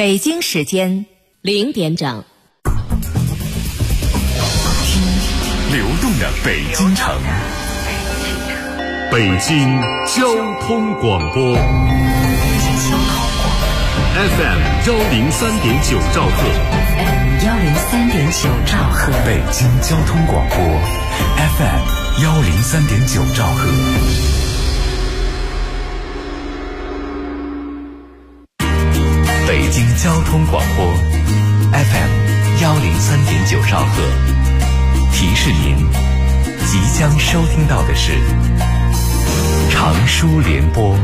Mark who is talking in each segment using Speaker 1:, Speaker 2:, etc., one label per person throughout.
Speaker 1: 北京时间0点整，
Speaker 2: 听流动的北京城，北京交通广播 FM 103.9兆赫
Speaker 1: 103.9兆赫，
Speaker 2: 北京交通广播 FM 103.9兆赫。北京交通广播 FM 103.9兆赫，提示您，即将收听到的是长舒联播。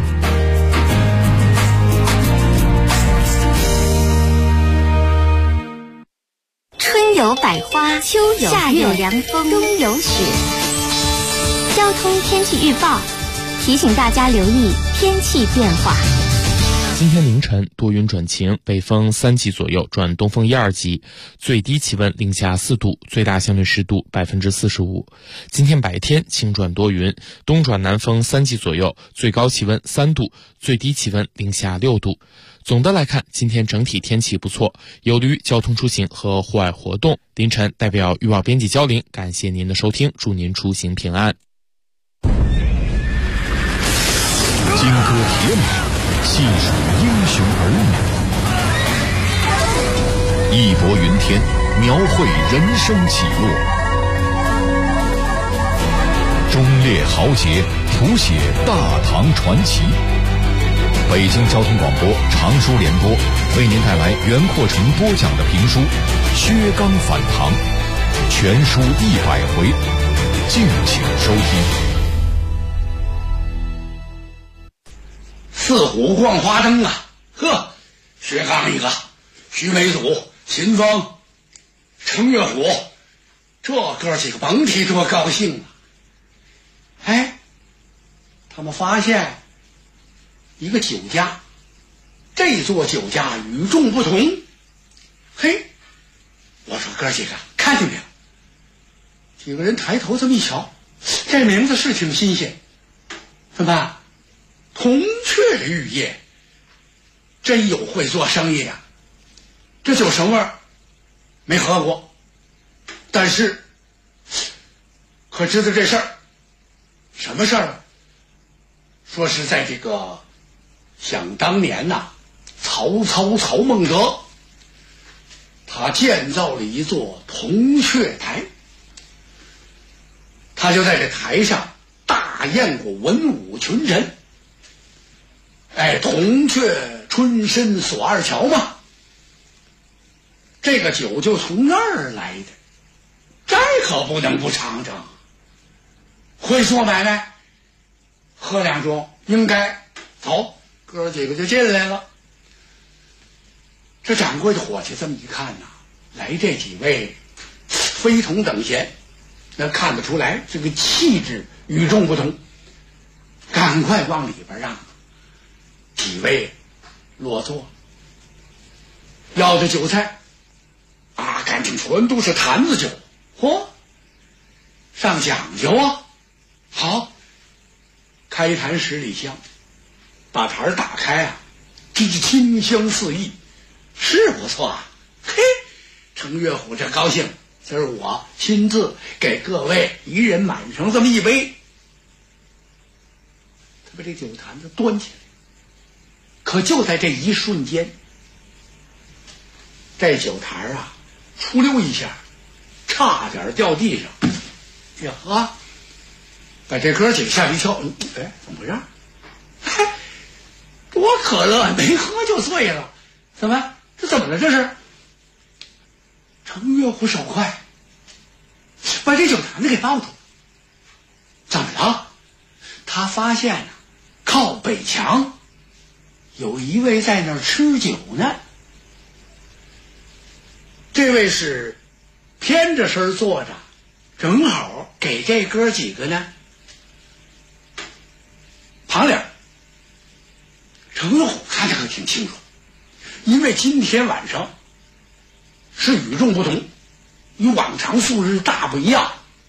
Speaker 3: 春有百花，秋有月，夏有凉风，冬有雪。交通天气预报提醒大家留意天气变化。
Speaker 4: 今天凌晨多云转晴，北风3级左右转东风1、2级，最低气温零下4度，最大相对湿度45%。今天白天晴转多云，东转南风3级左右，最高气温3度，最低气温零下6度。总的来看，今天整体天气不错，有利于交通出行和户外活动。凌晨代表预报编辑焦玲，感谢您的收听，祝您出行平安。
Speaker 2: 金戈铁马，细数英雄儿女，义薄云天，描绘人生起落，忠烈豪杰，谱写大唐传奇。北京交通广播长舒联播为您带来袁阔成播讲的评书《薛刚反唐》，全书100回，敬请收听。
Speaker 5: 四虎逛花灯啊，呵，薛刚一个，徐眉祖、秦风、程月虎，这哥几个甭提多高兴了。哎，他们发现一个酒家，这座酒家与众不同。嘿，我说哥几个看见没有？几个人抬头这么一瞧，这名字是挺新鲜，怎么办？铜雀玉业，真有会做生意啊！这酒什么味儿？没喝过，但是可知道这事儿？什么事儿？说是在这个想当年呐，曹操曹孟德他建造了一座铜雀台，他就在这台上大宴过文武群臣。哎，铜雀春深锁二乔嘛，这个酒就从那儿来的，这可不能不尝尝。会做买卖，喝两盅应该。走，哥几个就进来了。这掌柜的伙计这么一看呐，来这几位非同等闲，那看得出来这个气质与众不同，赶快往里边让。几位落座，要的酒菜啊，感情全都是坛子酒，嚯，上讲究啊！好，开坛10里香，把坛打开啊，这清香四溢，是不错啊！嘿，程月虎这高兴，今儿我亲自给各位一人满上这么一杯。他把这酒坛子端起来。可就在这一瞬间，这酒坛啊，出溜一下，差点掉地上。呀哈，把这哥几个吓一跳。哎，怎么回事？嘿，多可乐，没喝就醉了。怎么？这怎么了？这是？程月虎手快，把这酒坛子给抱住了。怎么了？他发现啊，靠北墙有一位在那儿吃酒呢。这位是偏着身坐着，正好给这哥几个呢旁脸。程月虎看着可挺清楚，因为今天晚上是与众不同，与往常素日大不一样。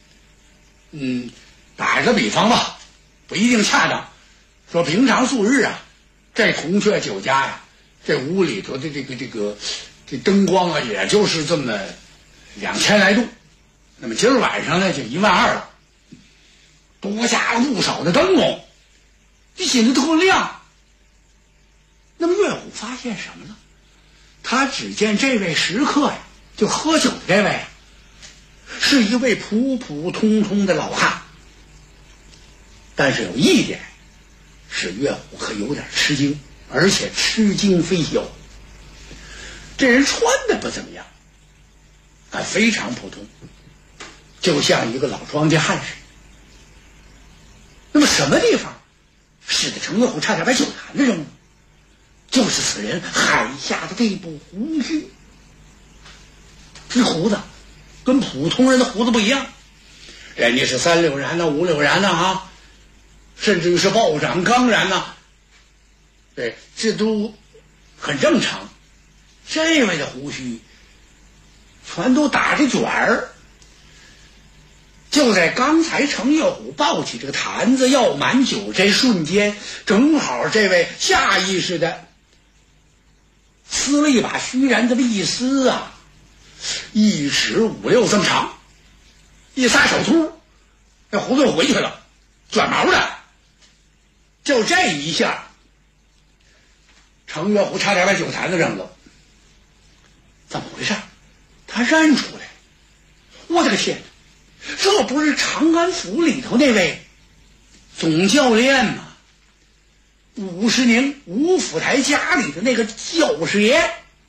Speaker 5: 打一个比方吧，不一定恰当，说平常素日啊，这铜雀酒家呀， 这屋里头的这灯光啊，也就是这么2000来度。那么今儿晚上呢，就12000了，多加了不少的灯笼，这显得特亮。那么岳虎发现什么呢？他只见这位食客呀，就喝酒的这位啊，是一位普普通通的老汉。但是有一点是岳虎可有点吃惊，而且吃惊非小。这人穿的不怎么样，非常普通，就像一个老庄稼汉似的。那么什么地方使得程岳虎差点把酒坛子扔了？就是此人海下的这部胡须。这胡子跟普通人的胡子不一样，人家是3绺髯呐、5绺髯呐啊，甚至于是暴涨刚髯呐，对，这都很正常。这位的胡须全都打着卷儿。就在刚才程岳虎抱起这个坛子要满酒这瞬间，正好这位下意识的撕了一把须髯，这么一撕啊，1尺5、6这么长，一撒手秃，这胡子就回去了，卷毛的。就这一下，程岳虎差点把酒坛子扔了。怎么回事？他认出来，我的个天，这不是长安府里头那位总教练吗？50年吴府台家里的那个教师爷，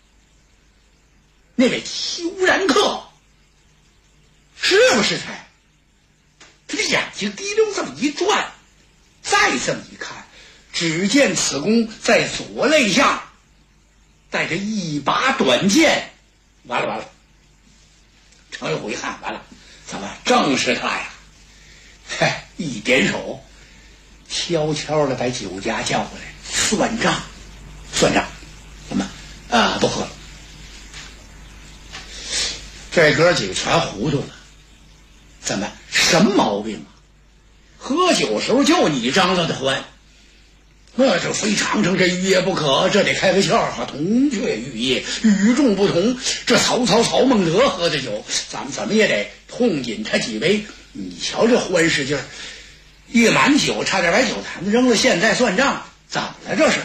Speaker 5: 那位邱然客，是不是他？他的眼睛滴溜这么一转，再这么一看，只见此公在左肋下带着一把短剑。完了，程岳虎一看，完了，怎么正是他呀？一点手，悄悄的把酒家叫过来，算账。怎么不喝了？这哥几个全糊涂了。怎么什么毛病啊？喝酒时候就你张罗的欢，那就非常成这欲夜不可，这得开个窍啊！铜雀玉液，与众不同。这曹孟德喝的酒，咱们怎么也得痛饮他几杯。你瞧这欢实劲儿，一满酒差点把酒坛子扔了，现在算账，怎么了这是？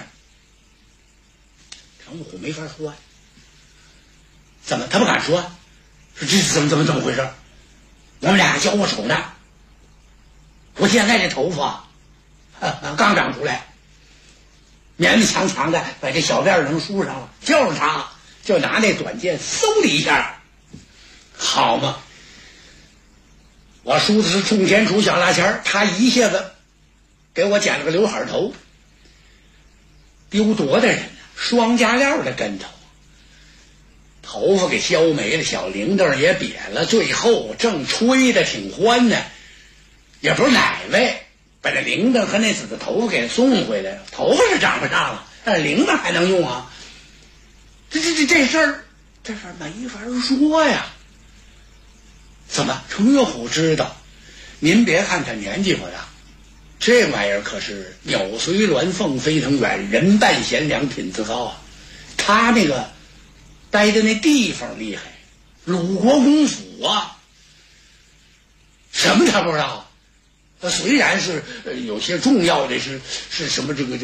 Speaker 5: 程虎没法说，怎么他不敢说？说这怎么回事？我们俩交过手呢，我现在这头发刚长出来，勉勉强强的把这小辫能梳上了，就是他就拿那短剑嗖的一下，好嘛，我梳的是冲天杵小拉钱，他一下子给我剪了个刘海头，丢多大人呢？双加料的跟头，头发给削没了，小铃铛也瘪了，最后正吹的挺欢呢，也不是哪位把这铃铛和那紫的头发给送回来，头发是长不上了，但是铃铛还能用啊。这事儿没法说呀。怎么程岳虎知道？您别看他年纪不大，这玩意儿可是鸟随鸾凤飞腾远，人伴贤良品自高啊。他那个待的那地方厉害，鲁国公府啊，什么他不知道？虽然是有些重要的是什么这个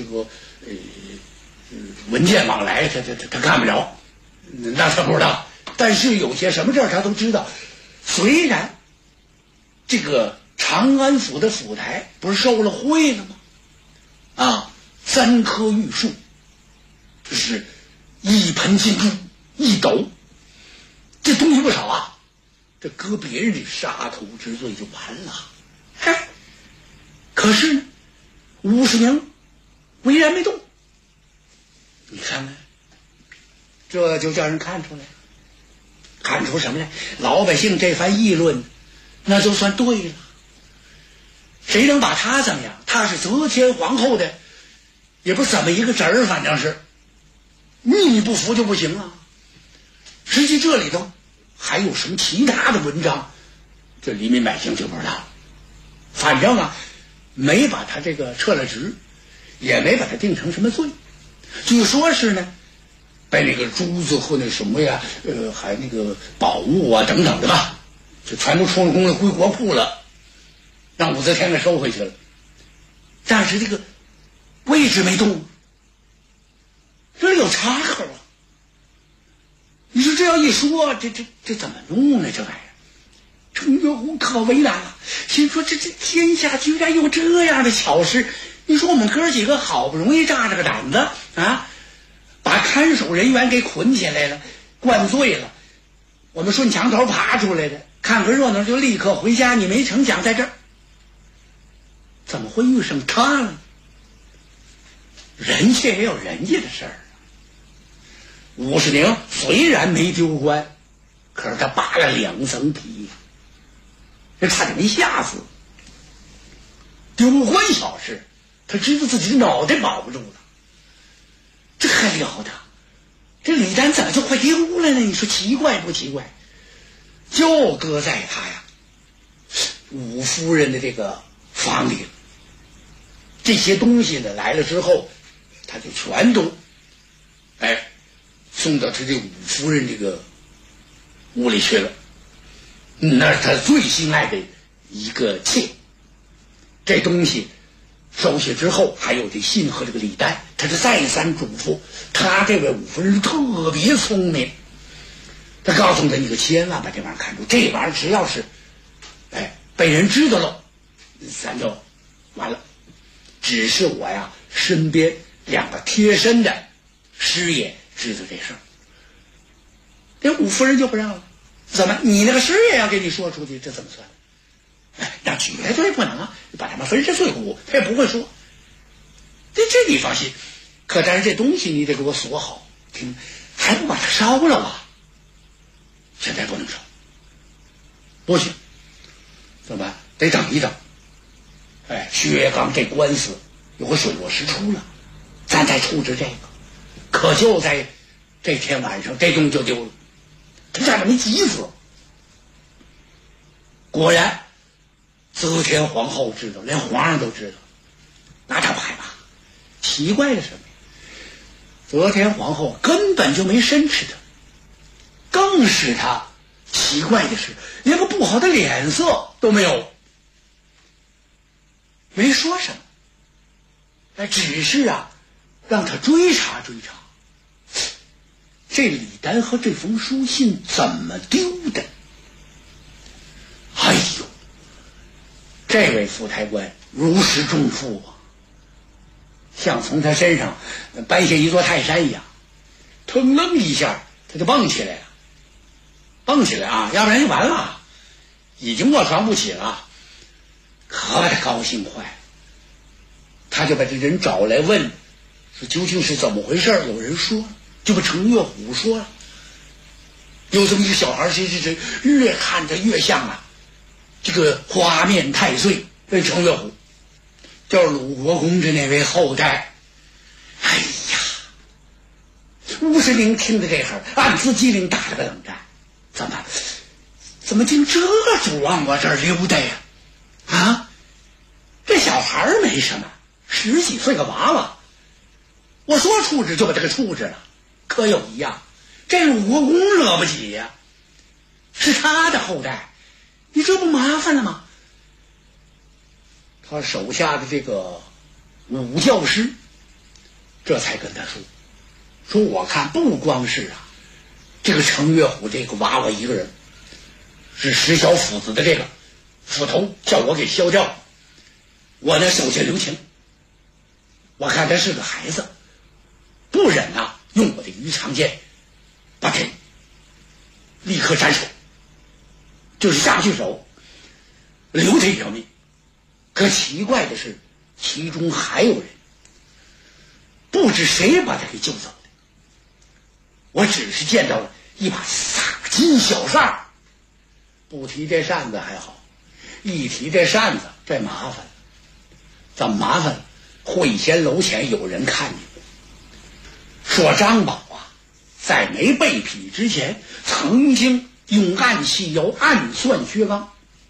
Speaker 5: 文件往来，他看不着，那他不知道。但是有些什么事儿他都知道。虽然这个长安府的府台不是受了贿了吗？3棵玉树，这是1盆金珠1斗，这东西不少啊，这搁别人的杀头之罪就完了。可是呢，50年巍然没动。你看看，这就叫人看出来，看出什么来？老百姓这番议论，那就算对了。谁能把他怎么样？他是则天皇后的，也不怎么一个侄儿，反正是你不服就不行啊。实际这里头还有什么其他的文章，这黎民百姓就不知道了。反正没把他这个撤了职，也没把他定成什么罪。据说是呢， 把那个珠子和那什么呀，还那个宝物啊等等的吧，就全都出了宫了，归国库了，让武则天给收回去了。但是这个位置没动，这里有插口啊。你说这要一说，这怎么弄呢？这玩意儿，程月湖可为难了，心说这天下居然有这样的巧事。你说我们哥几个好不容易炸着个胆子啊，把看守人员给捆起来了，灌醉了，我们顺墙头爬出来的，看个热闹就立刻回家。你没成想在这儿，怎么会遇上他呢？人家也有人家的事儿。武士宁虽然没丢官，可是他扒了2层皮，这差点没吓死。丢官小事，他知道自己的脑袋保不住了，这还了得？这李丹怎么就快丢了呢？你说奇怪不奇怪？就搁在他呀武夫人的这个房里，这些东西呢来了之后，他就全都送到他这武夫人这个屋里去了。那是他最心爱的一个妾。这东西收下之后，还有这信和这个礼单，他是再三嘱咐他这位武夫人特别聪明，他告诉他，你可千万把这玩意儿看住，这玩意儿只要是被人知道了，咱就完了。只是我呀身边2个贴身的师爷知道这事儿。这武夫人就不让了，怎么你那个师爷要给你说出去，这怎么算？那绝对不能啊，把他们分尸碎骨，他也不会说。这你放心，可但是这东西你得给我锁好，还不把它烧了啊？现在不能烧，不行，怎么办？得等一等。薛岳刚这官司有个水落石出了，咱再处置这个。可就在这天晚上，这东西就丢了，他差点没急死。果然则天皇后知道，连皇上都知道，那他不害怕。奇怪的是什么？则天皇后根本就没申斥他，更使他奇怪的是，连个不好的脸色都没有，没说什么，只是让他追查追查，这李丹和这封书信怎么丢的？哎呦，这位副台官如释重负啊，像从他身上搬下一座泰山一样，腾楞一下他就蹦起来了，要不然就完了，已经卧床不起了，可把他高兴坏了。他就把这人找来问，说究竟是怎么回事？有人说，就把程月虎说了，有这么一个小孩，谁越看着越像这个花面太岁，这程月虎就是鲁国公的那位后代。哎呀，武士宁听着这会儿，暗自机灵，打了个冷战。怎么竟这主往我这儿溜达呀？这小孩没什么，10几岁个娃娃，我说处置就把这个处置了。可有一样，这鲁国公惹不起呀，是他的后代，你这不麻烦了吗？他手下的这个武教师这才跟他说我看不光是这个程月虎这个娃娃一个人，是石小斧子的这个斧头叫我给削掉，我呢手下留情，我看他是个孩子，不忍用我的鱼肠剑把他立刻斩首，就是下不去手，留他一条命。可奇怪的是，其中还有人，不知谁把他给救走的。我只是见到了一把洒金小扇，不提这扇子还好，一提这扇子这麻烦了。怎么麻烦了？会仙楼前有人看见过，说张宝在没被劈之前，曾经用暗器要暗算薛刚。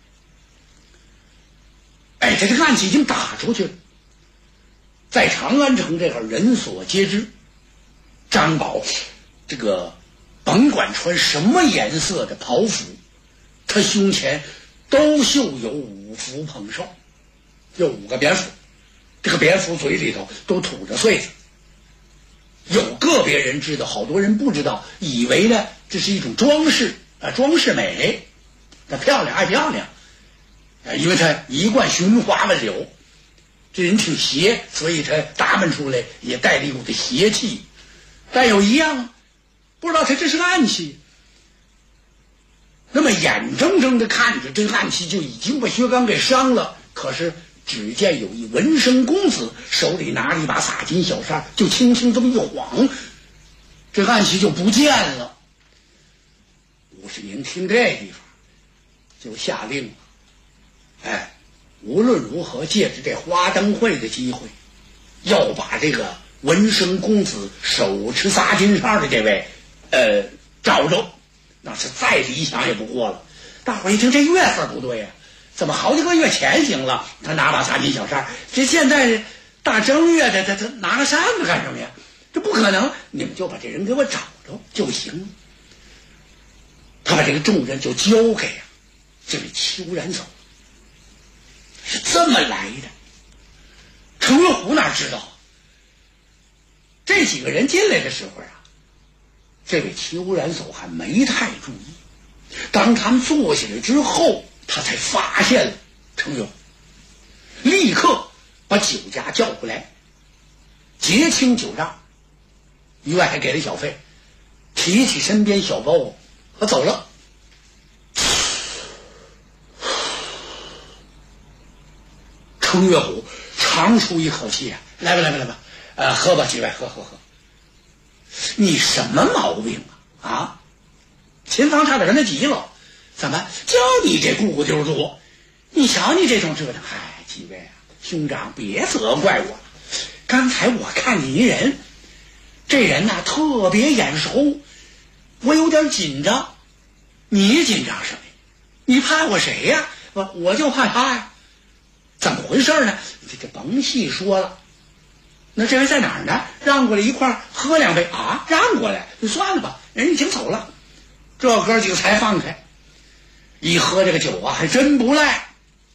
Speaker 5: 这个暗器已经打出去了，在长安城这个人所皆知。张宝这个甭管穿什么颜色的袍服，他胸前都绣有5幅捧寿，有5个蝙蝠，这个蝙蝠嘴里头都吐着穗子。有个别人知道，好多人不知道，以为呢这是一种装饰装饰美，他漂亮爱漂亮，因为他一贯寻花问柳，这人挺邪，所以他打扮出来也带着一股子邪气。但有一样，不知道他这是个暗器。那么眼睁睁的看着这暗器就已经把薛刚给伤了，可是只见有一文生公子手里拿着一把洒金小扇，就轻轻这么一晃，这暗器就不见了。武士宁听这地方就下令了，无论如何借着这花灯会的机会，要把这个文生公子手持洒金扇的这位找着，那是再理想也不过了。大伙一听这月份不对呀，怎么好几个月前行了，他拿把洒金小扇，这现在大正月的他拿个扇子干什么呀？这不可能，你们就把这人给我找着就行了。他把这个重任就交给这位邱然走，是这么来的。程月虎哪知道，这几个人进来的时候这位邱然走还没太注意。当他们坐下来之后，他才发现了程月虎，立刻把酒家叫回来，结清酒账，另外还给了小费，提起身边小包，他走了。程月虎长出一口气来吧，喝吧，几位，喝。你什么毛病啊？秦芳差点跟他急了，怎么就你这咕咕丢多？你瞧你这种折腾，几位兄长别责怪我了。刚才我看见一人，这人特别眼熟，我有点紧张。你紧张什么呀？你怕我谁呀？我就怕他呀。怎么回事呢？这甭细说了。那这位在哪儿呢？让过来一块喝2杯让过来就算了吧，人已经走了。这哥几个才放开，一喝这个酒还真不赖。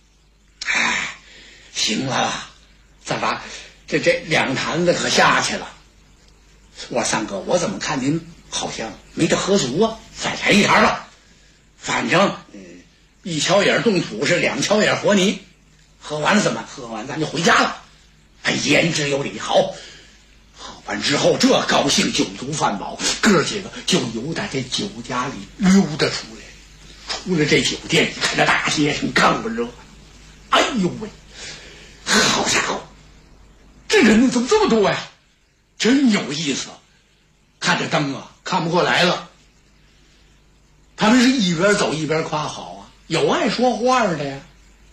Speaker 5: 行了吧，怎么这2坛子可下去了？我三哥，我怎么看您好像没得喝足啊？再来1坛了，反正1锹眼冻土是2锹眼和泥，喝完了怎么？喝完咱就回家了。言之有理。好，喝完之后这高兴，酒足饭饱，哥几个就由在这酒家里溜达出来。出了这酒店，一看这大街上更热，哎呦喂，好家伙，这人怎么这么多呀？真有意思。看这灯看不过来了。他们是一边走一边夸好有爱说话的呀。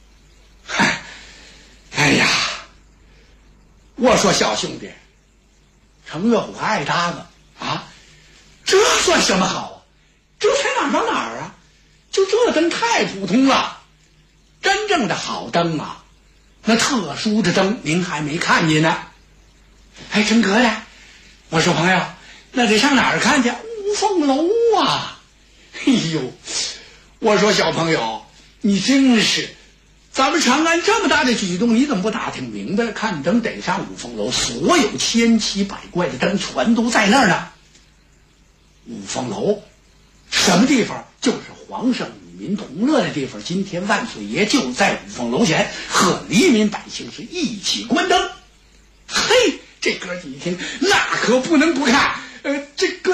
Speaker 5: 哎呀，我说小兄弟，程月虎还爱搭个这算什么好这才哪儿到哪儿就这灯太普通了。真正的好灯那特殊的灯您还没看见呢。真哥的，我说朋友，那得上哪儿看去？五凤楼哎呦，我说小朋友，你真是，咱们长安这么大的举动，你怎么不打听明白？看灯得上五凤楼，所有千奇百怪的灯全都在那儿呢。五凤楼什么地方？就是皇上与民同乐的地方。今天万岁爷就在五凤楼前和黎民百姓是一起关灯。嘿，这哥几一听，那可不能不看。这个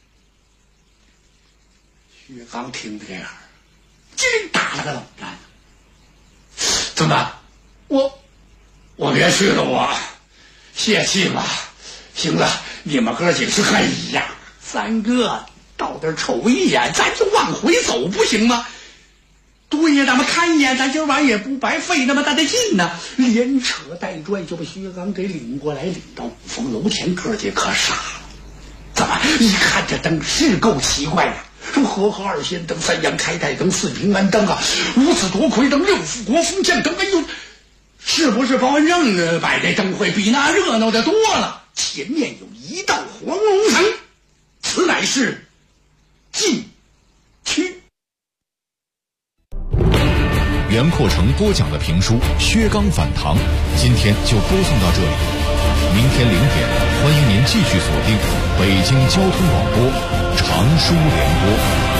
Speaker 5: 薛刚听这样，真打了个冷战。怎么？我别去了，我泄气了。行了，你们哥几个是哎呀，三哥到这儿瞅一眼，咱就往回走不行吗？对呀，咱们看一眼，咱今晚也不白费那么大的劲呢。连扯带拽就把薛刚给领过来，领到五凤楼前，哥几可傻了。怎么一看这灯是够奇怪的？说和合二仙灯、三阳开泰灯、四平安灯五子夺魁灯、六副国风将灯，哎呦，是不是包文正摆这灯会比那热闹的多了？前面有一道黄龙城，此乃乃是禁区。
Speaker 2: 袁阔成播讲的评书《薛刚反唐》，今天就播送到这里。明天0点，欢迎您继续锁定北京交通广播常书联播。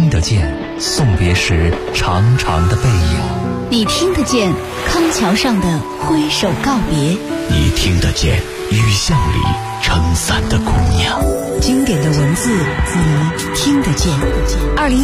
Speaker 6: 听得见送别时长长的背影，
Speaker 7: 你听得见康桥上的挥手告别，
Speaker 8: 你听得见雨巷里撑伞的姑娘。
Speaker 7: 经典的文字，你听得见。